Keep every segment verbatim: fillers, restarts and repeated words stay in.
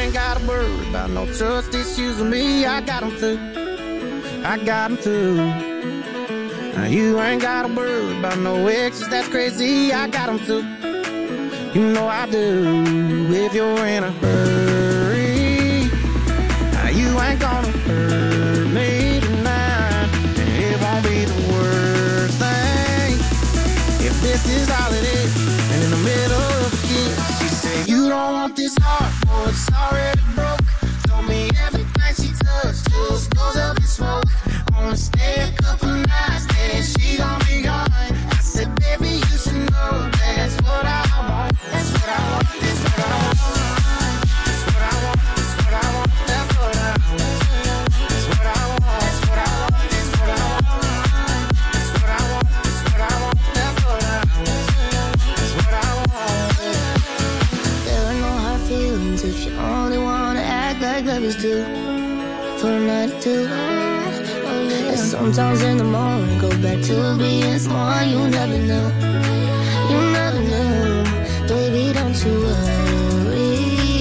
ain't gotta worry about no trust issues with me. I got them too. I got them too. Now you ain't gotta worry about no exes, that's crazy. I got them too. You know I do. If you're in a hurry, now you ain't gonna hurt me tonight. It won't be the worst thing if this is all it is. And in the middle of the kiss, she said, you don't want this heart, oh, it's already broke. Told me everything she touched just goes up in smoke. Only stay a couple nights, then she gon' be gone. I said, baby, you should know that's what I want. That's what I want, that's what I want. That's what I want, that's what I want. That's what I want. That's what I want, that's what I want. That's what I want. That's what I want, that's what I want. That's what I want. That's what I want. There are no hard feelings if you only wanna act like lovers do. For a night or two. And sometimes in the morning go back to being someone you never knew. You never knew. Baby, don't you worry.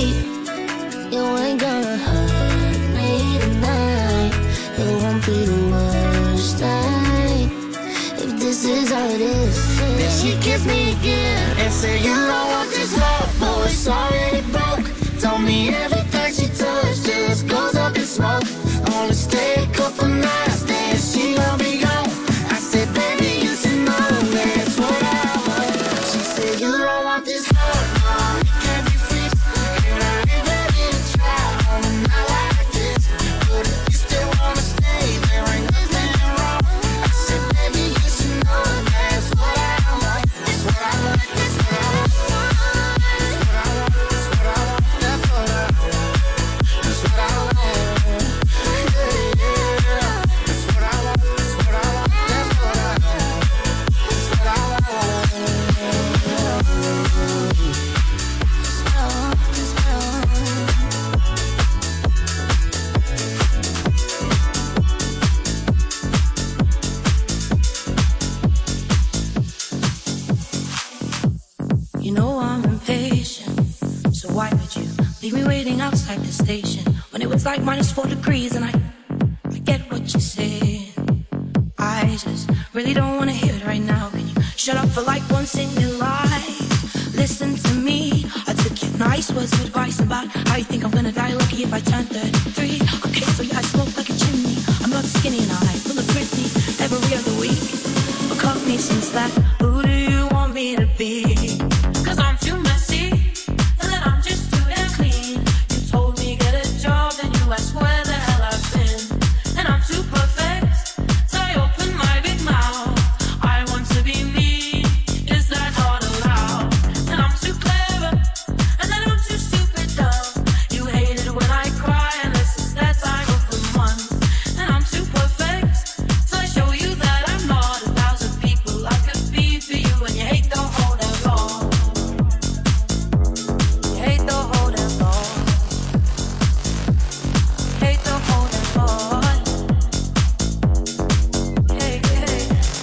You ain't gonna hurt me tonight. It won't be the worst thing if this is how it is. Then she kissed me again and said, you don't want this love, boy, it's already broke. Told me everything she touched just goes up in smoke. Only stay a couple nights, then she gon' be gone. I said, baby, you should know that's what I want. She said, you don't want this heart, no, it can't be fixed. And I ain't ready to try on a night like this. But if you still wanna stay, there ain't nothing wrong. I said, baby, you should know that's what I want. That's what I want, that's what I want. That's what I want, that's what I want. That's what I want. That's what I want. You know I'm impatient, so why would you leave me waiting outside the station when it was like minus four degrees? And I, I get what you're saying. I just really don't want to hear it right now. Can you shut up for like once in your life? Listen to me. I took your nice words of advice about how you think I'm gonna die lucky if I turn thirty-three. Okay, so yeah, I smoke like a chimney. I'm not skinny and I full of Britney every other week. But cut me some slack. Who do you want me to be? I'm too messy, and then I'm just too damn clean. You told me get a job, then you asked where the hell I've been. And I'm too perfect, so I open my big mouth. I want to be me, is that not allowed? And I'm too clever, and then I'm too stupid dumb. You hate it when I cry, and this is that I go for months. And I'm too perfect, so I show you that I'm not a thousand people I could be for you, and you hate the whole damn long. Hate the whole damn thought. Hate the whole damn thought. Hey, hey.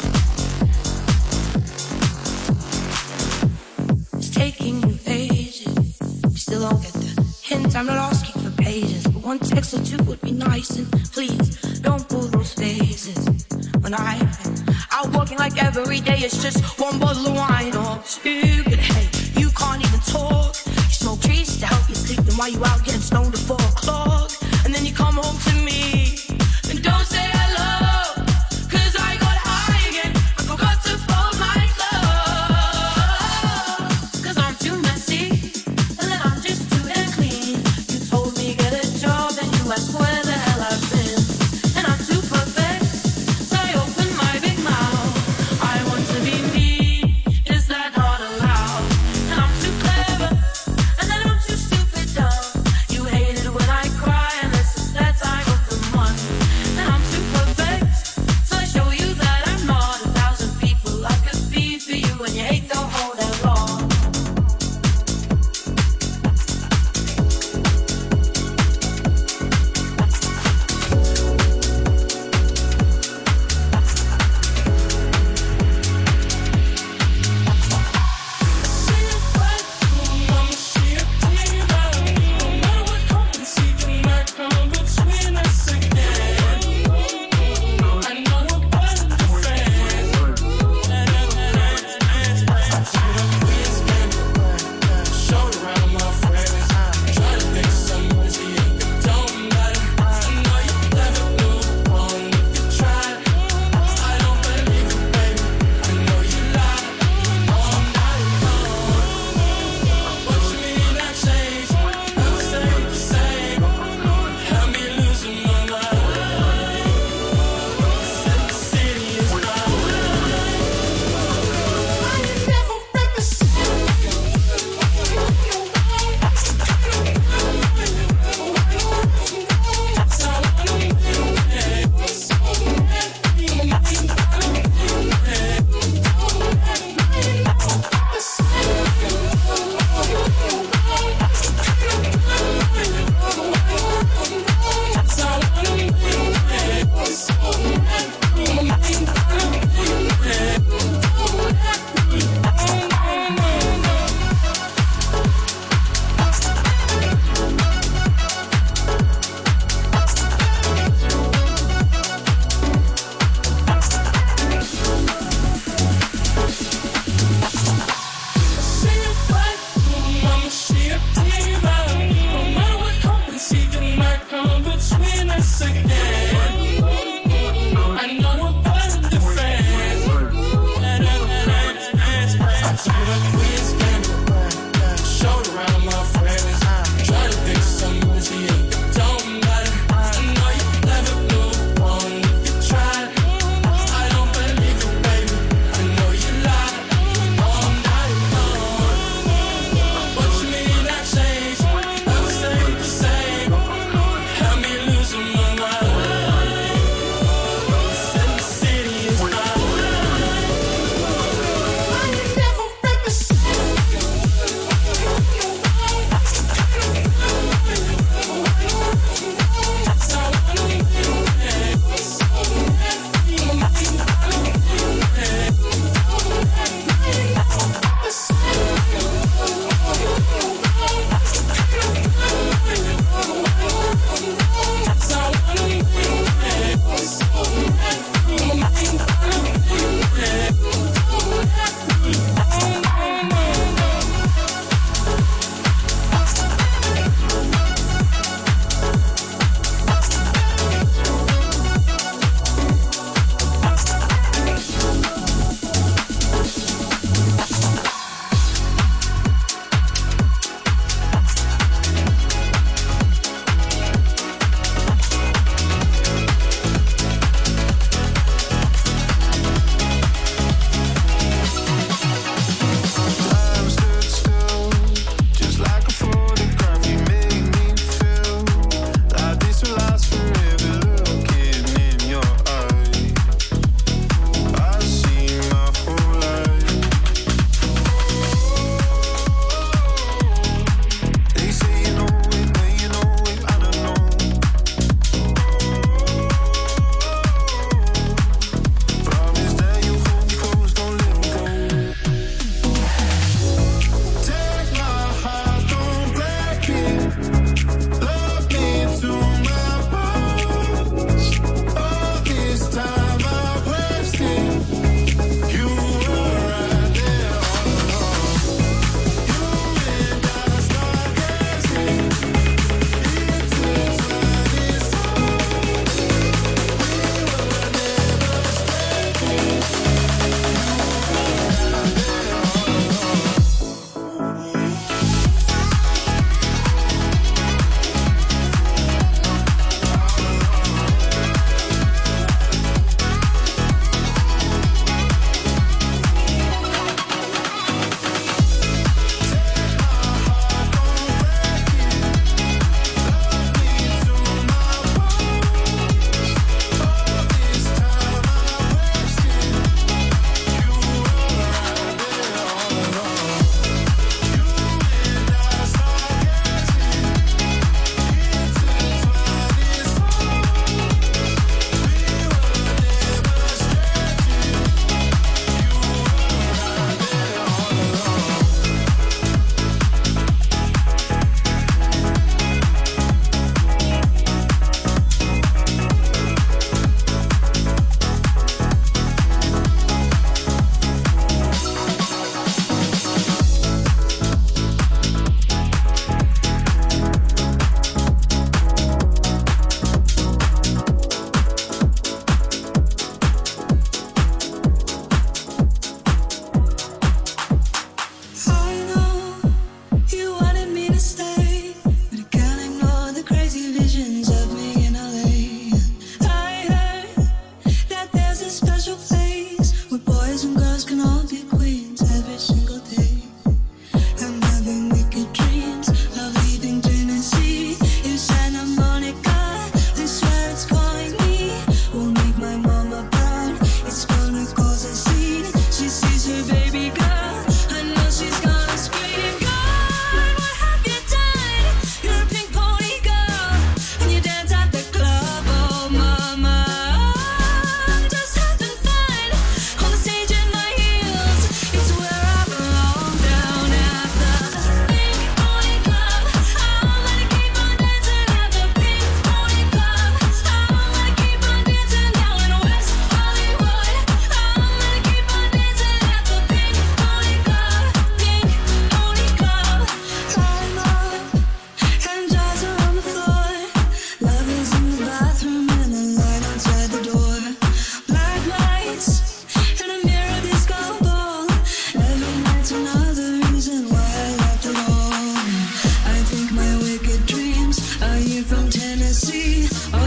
It's taking you ages. You still don't get the hint. I'm not asking for pages, but one text or two would be nice. And please don't pull those faces when I'm out working like every day. It's just one bottle of wine or two. But hey, you can't even talk. Smoke trees to help you sleep, then while you out getting stoned at four o'clock, and then you come home to me and don't say hello, cause I got high again, I forgot to fold my clothes, cause I'm too messy, and then I'm just too damn clean. You told me get a job, then you asked where the hell I've been, and I'm too perfect, so I open my big mouth. I want to be me, is that not allowed? And I'm too clever, and then I'm too stupid dumb. You hate it when I cry, and this is that I go for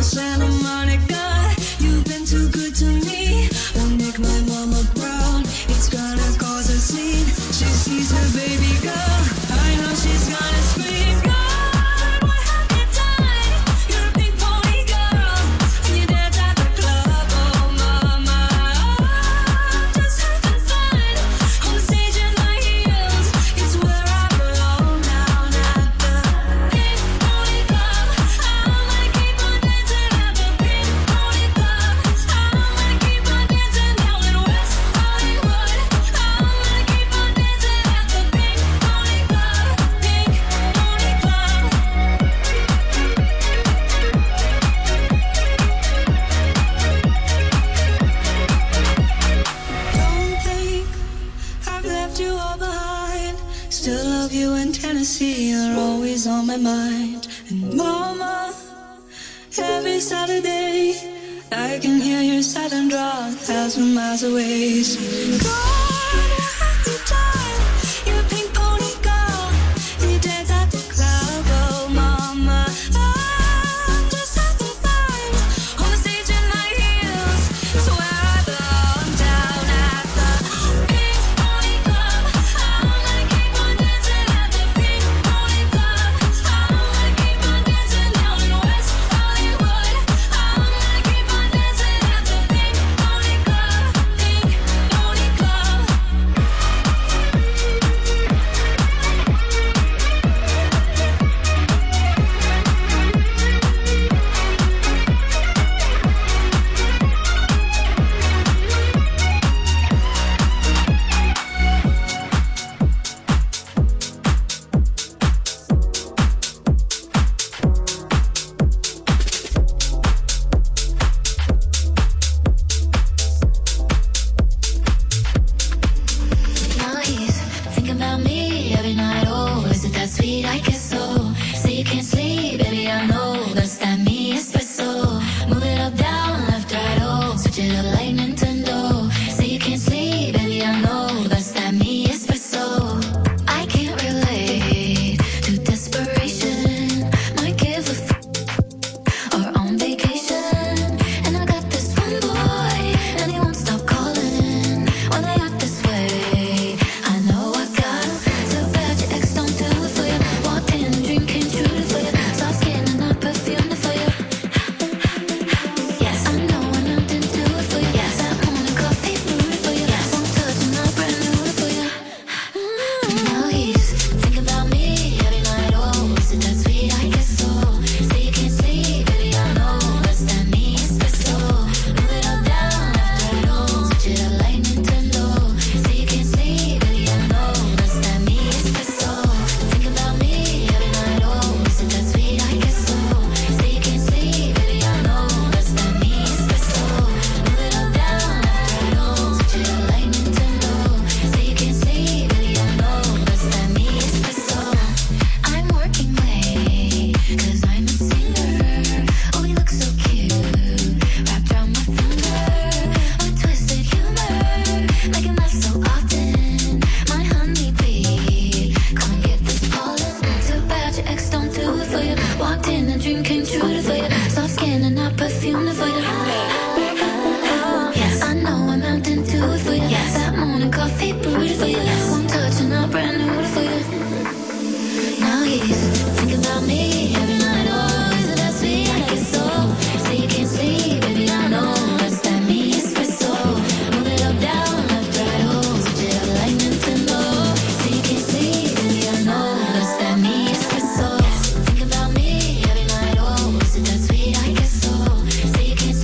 Santa Monica, you've been too good to me. Won't make my mama proud, it's gonna cause a scene. She sees her baby girl, I know she's gonna scream. God, what have you done? You're a big pony girl, and you dance at the club. Oh mama, I'm just having fun on the stage in my heels. It's where I belong now, at the Big Pony Club. I wanna keep on dancing at the Big Pony Club. I wanna keep on dancing down in West Hollywood. I wanna keep on dancing at the Big Pony Club. Big Pony Club. Don't think I've left you all behind. Still love you in Tennessee, you're always on my mind. And mama, every Saturday I can hear your silent draw a thousand miles away. So God, what have you done? You're a pink pony girl, and you dance at the club. Oh mama, I'm just having fun on the stage in my heels. It's where I belong, down at the Big Pony Club. I wanna keep on dancing at the Big Pony Club. I wanna keep on dancing down in West Hollywood. I wanna keep on dancing at the Big Pony Club. Big Pony Club. Now he's thinking about me every night. Oh, is it that sweet? I guess so. Say you can't sleep, baby, I know. That's that me espresso. Move it up, down, left, right, oh. Switch it up like Nintendo. Say you can't sleep, baby, I know. That's that me espresso. I can't relate to desperation. Might give a f- or on vacation. And I got this one boy, and he won't stop calling when they act this way. I know I got him. So bad your ex don't do it for you. Walked in and dream came true for you. Soft skin and I perfumed it for you. Yes, I know I knocked into it for you. Yes, that morning coffee brewed it for you. Yes, won't touch and I brand new it for you. Now he's thinking about me every night. Oh, is it that sweet? I guess so. Say you can't sleep, baby, I know. That's that me espresso. Move it all down, left, right, oh. Switch it up like Nintendo. Say you can't sleep, baby, I know. That's that me espresso. Thinking about me every night. Oh, is it that sweet? I guess so. Say you can't sleep, baby, I know. That's that me espresso. Move it all down, left, right, oh. Switch it up like Nintendo. Say you can't sleep, baby, I know. That's that me espresso. I'm working late, cause I'm a singer. Oh, you look so cute, wrapped around my finger. My twisted humor, making laugh so often. My honeybee, come and get this pollen. Too bad your ex don't do it for you. Walked in, a dream came true for you. Soft skin and I perfumed it for you. Yes, I know I'm out to do it for you. Yes, that morning coffee brewed it for you. One touch and I brand new it for you. Now he's thinking about me every night. Oh, is it that sweet? I guess so. Say you can't sleep, baby, I know. That's that me espresso. Move it up, down, left, right, oh. Switch it up like Nintendo. Say you can't sleep, baby, I know. That's that me espresso. Thinking about me every night. Oh, is it that sweet? I guess so. Say you can't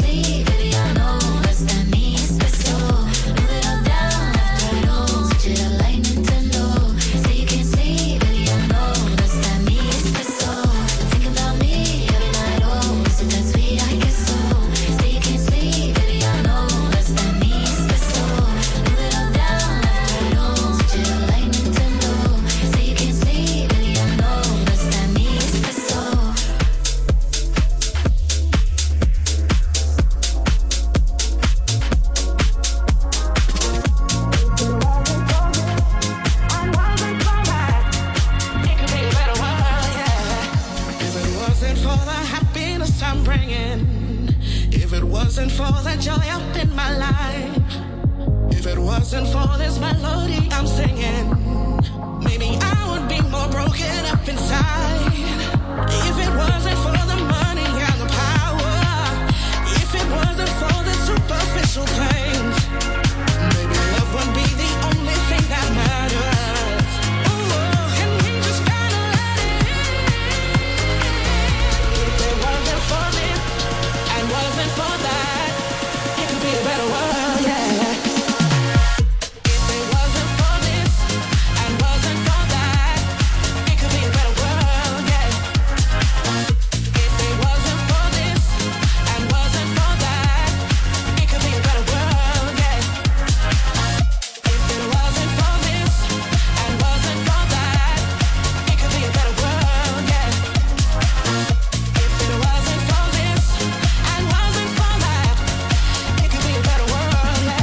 wasn't for that joy up in my life, if it wasn't for this melody I'm singing, maybe I would be more broken up inside. If it wasn't for the money and the power, if it wasn't for the superficial things, maybe love would be the only thing that matters. Ooh, and we just gotta let it in. If it wasn't for this and wasn't for that, it could be a better world, yeah. If it wasn't for this and wasn't for that, it could be a better world, yeah. If it wasn't for this and wasn't for that, it could be a better world, yeah. If it wasn't for this and wasn't for that, it could be a better world, yeah. If it wasn't for this and wasn't for that, it could be a better world, yeah.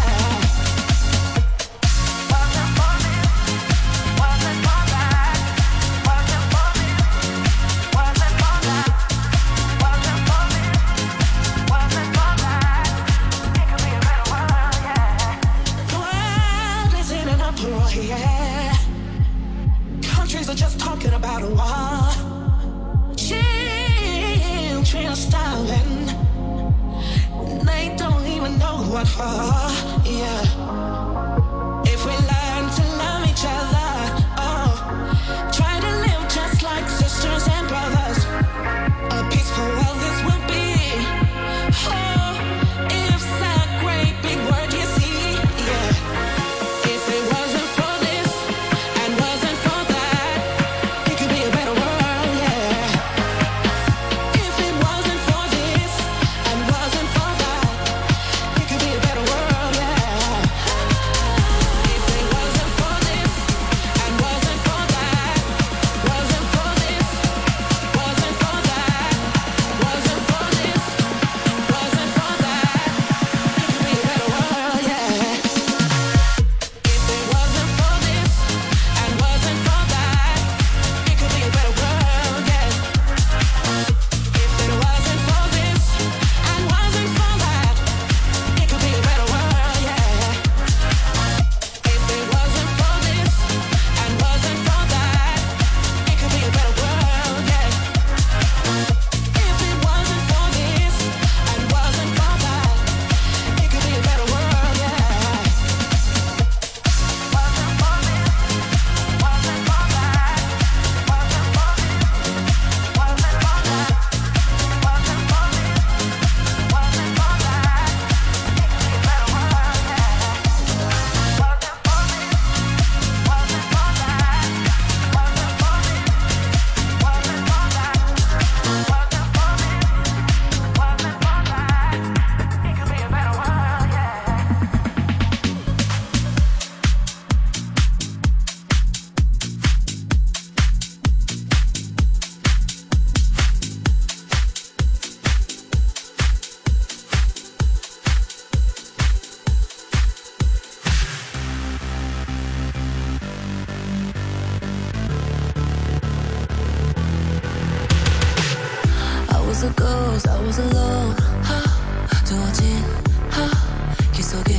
Wasn't for this, wasn't for that, wasn't for this, wasn't for that, wasn't for this, wasn't for that, it could be a better world, yeah. The world is in an uproar, yeah. Countries are just talking about a war. Children are starving. They don't even know what for, yeah. If we learn to love each other, oh, try to live just like sisters and brothers, a peaceful world this will be. Oh, it's a great big word, you see, yeah. If it wasn't for this and wasn't for that, it could be a better world, yeah. If it wasn't for this and wasn't for that, it could be a better world, yeah. If it wasn't for this and wasn't for that, wasn't for this, wasn't for that, wasn't for this, wasn't for that, it could be a better world, yeah. If it wasn't for this and wasn't for that, it could be a better world, yeah. If it wasn't for this and wasn't for that, it could be a better world, yeah. If it wasn't for this and wasn't for that, it could be a better world, yeah. If it wasn't for this and wasn't for that, it could be a better world, yeah. Wasn't for this, wasn't for that, wasn't for this, wasn't for that, wasn't for this, wasn't for that, it could be a better world, yeah. Wasn't for this, wasn't for that, wasn't for this, wasn't for that, wasn't for this, wasn't for that, it could be a better world, yeah. I was a ghost, I was alone. 두어진 길 속에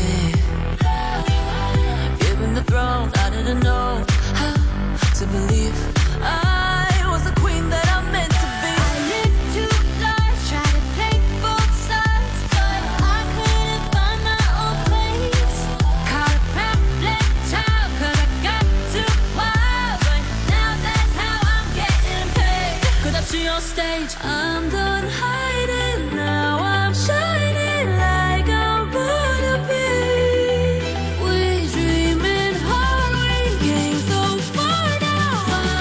given the throne, I didn't know how to believe I was the queen that I'm meant to be. I lived two lives, tried to play both sides, but I couldn't find my own place. Caught a pamphlet child, 'cause I got too wild, but now that's how I'm getting paid. 끝없이 on stage, I'm done hiding, now I'm shining like I'm gonna be. We dreaming hard, we came so far, now I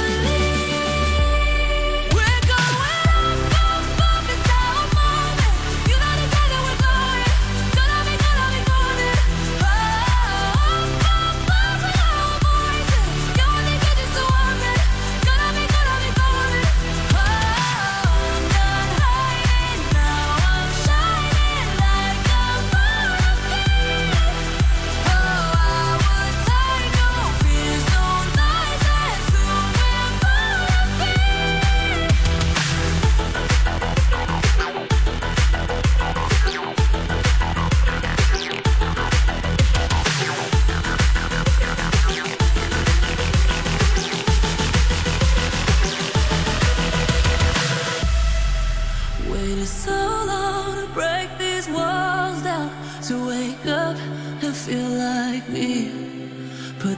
believe we're going off, off, off, it's our moment. You know the time that we're going, gonna be, gonna be going. Oh, off, off, off, with our voices. You only get this one, gonna be, gonna be going. Oh, I'm done hiding, now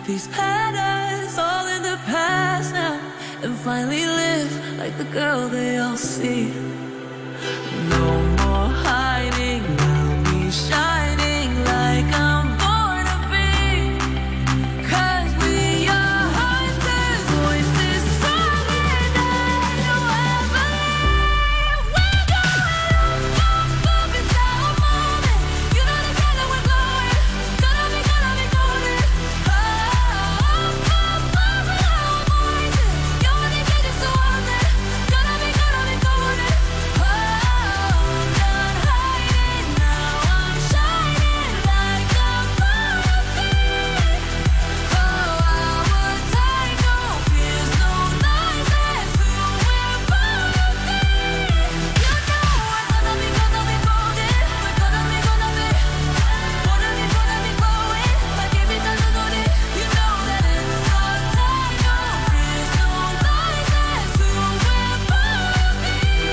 these patterns all in the past now, and finally live like the girl they all see. No more hiding, I'll be shining like I'm born to be. 'Cause we are hunters, voices stronger than you ever believe. We're going up, up, it's our moment. You know the color we're glowing. Gonna be, gonna be golden. Up, up, up, with our voices. You only get just to want it. Gonna be, gonna be golden. Oh, I'm done hiding now. I'm shining like I'm born to be. Oh, our time, no fears, no lies. That's who we're born to be. You know we're gonna be, gonna be golden. We're gonna be, gonna be, gonna be, gonna be glowing. Like if it doesn't know it, you know that it's our time. No fears, no lies. That's who we're born to be.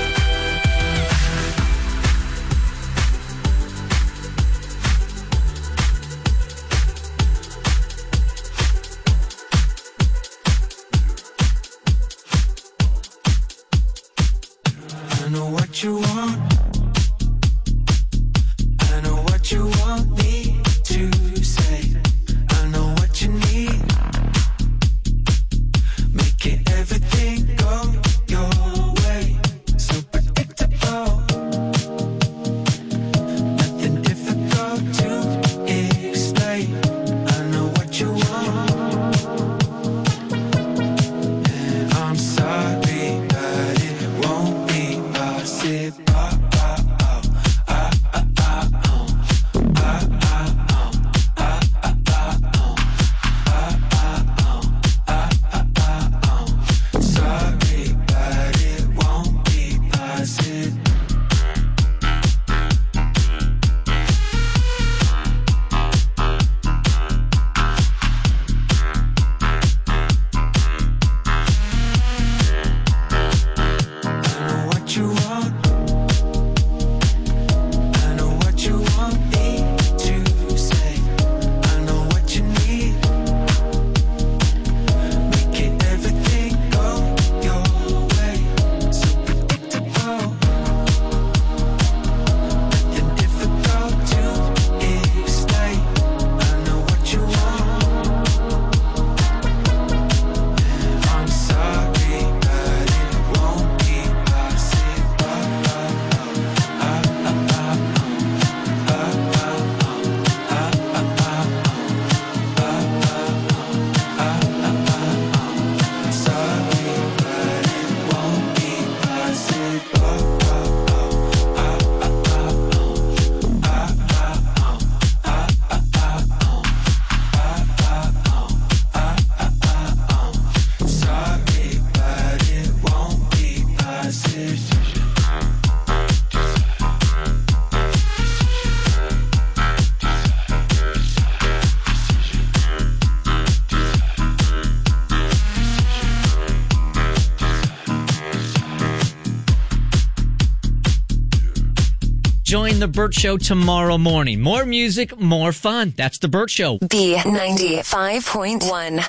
I know what you want. I know what you want me to say. I know what you need. Making everything go your way. So predictable. Nothing difficult to explain. I know what you want. And I'm sorry, but it won't be possible. Sorry, but it won't be possible. I know what you want. I know what you want me to say. I know what you need. Making everything go your way. So predictable. Nothing difficult to explain. I know what you want. And I'm sorry, but it won't be possible. Sorry, but it won't be possible. Sorry, but it won't be possible. Join The Burt Show tomorrow morning. More music, more fun. That's The Burt Show. B ninety-five point one.